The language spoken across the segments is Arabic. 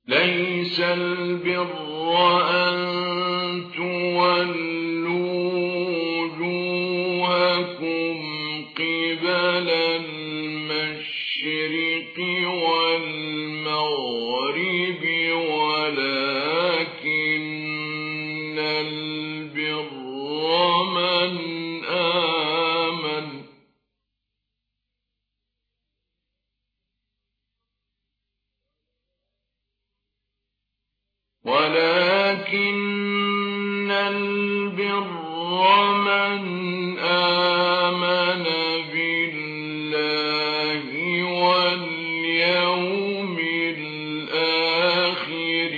ليس البر أن تولوا وجوهكم قبل المشرق والمغرب ولكن البر من آمن بالله واليوم الآخر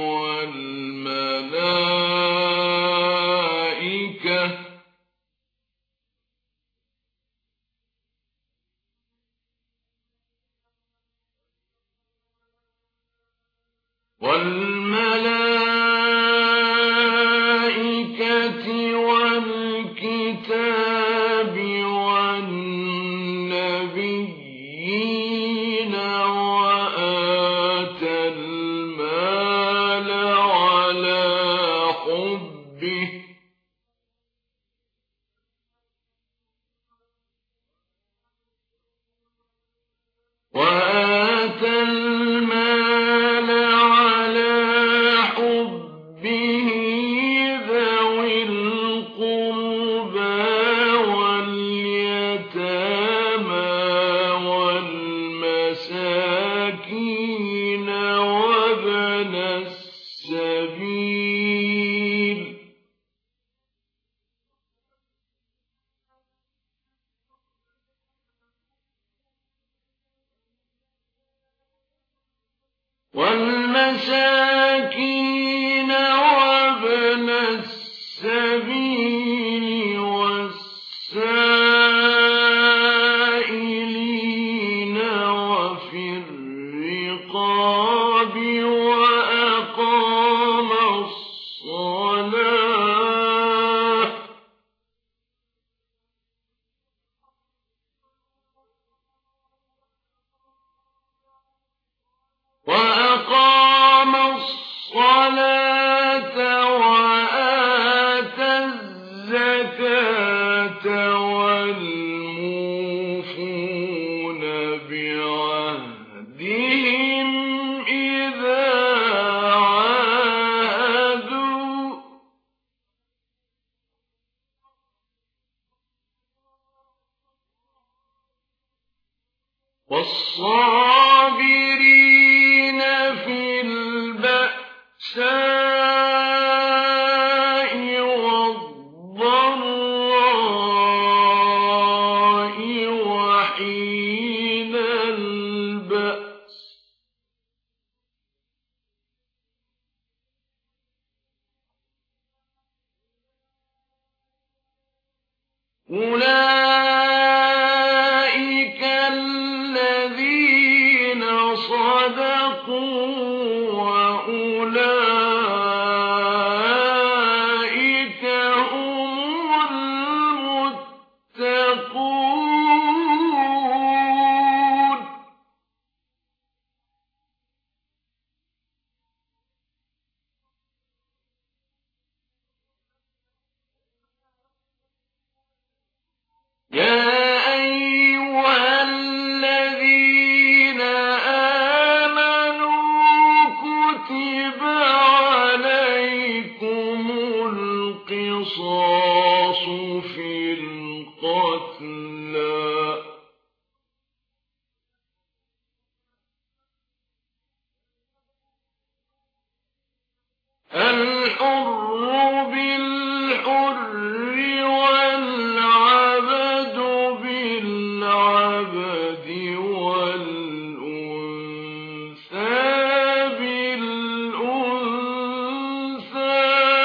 والملائكة والكتاب والنبيين وآتى المال على حبه ذوي القربى واليتامى والمساكين وابن السبيل وابن السبيل والسائلين وفي الرقاب وأقام الصلاة وآتى الزكاة والموفون بعهدهم إذا عاهدوا والصابرين في البأساء والضراء وحين البأس أولئك الذين صدقوا وأولئك هم المتقون يا أيها الذين آمنوا كتب عليكم القصاص في القتلى الحر بالحر والعبد بالعبد والأنثى بالأنثى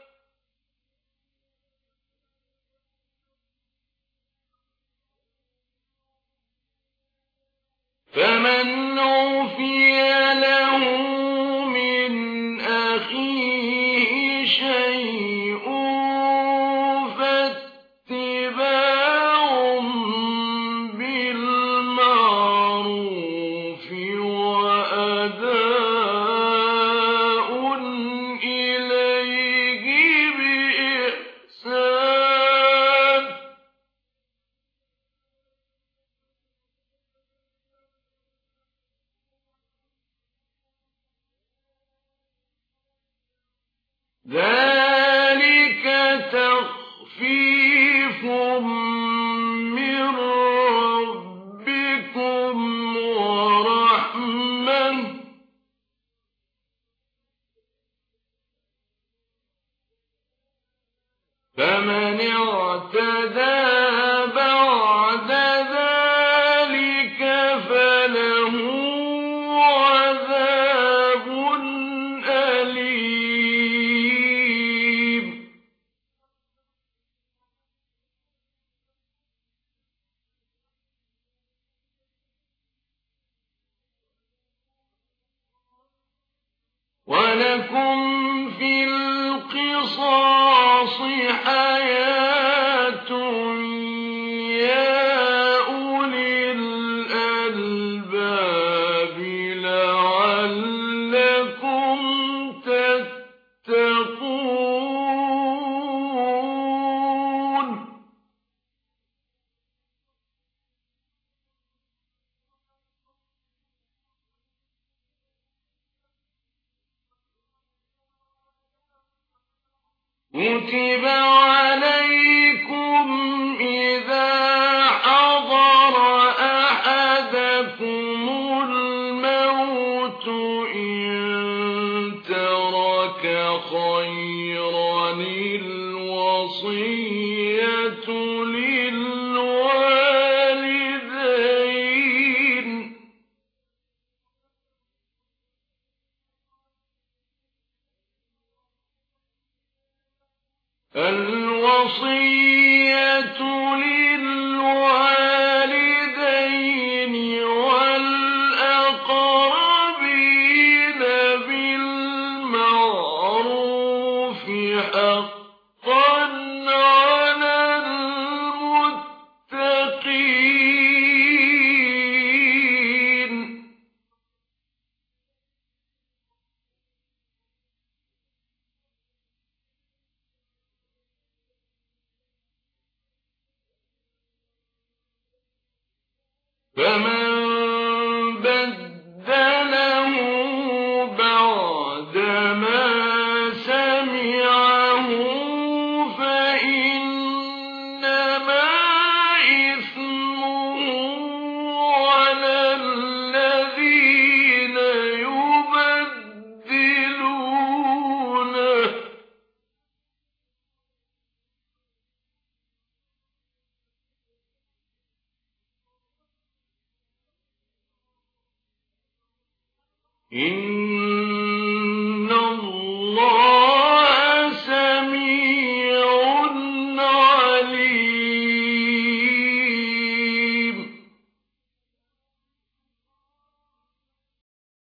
فمن عفي له من أخيه شيء ذلك تخفيف من ربكم ورحمة فمن اعتدى بعد ذلك فله عذاب أليم ولكم في القصاص حياة يا أولي الألباب لعلكم تتقون كتب عليكم إذا حضر أحدكم الموت إن ترك خيرا الوصية للوالدين والأقربين بالمعروف حقا على المتقين فمن بدله بعدما سمعه فإنما إثمه على الذين يبدلونه إن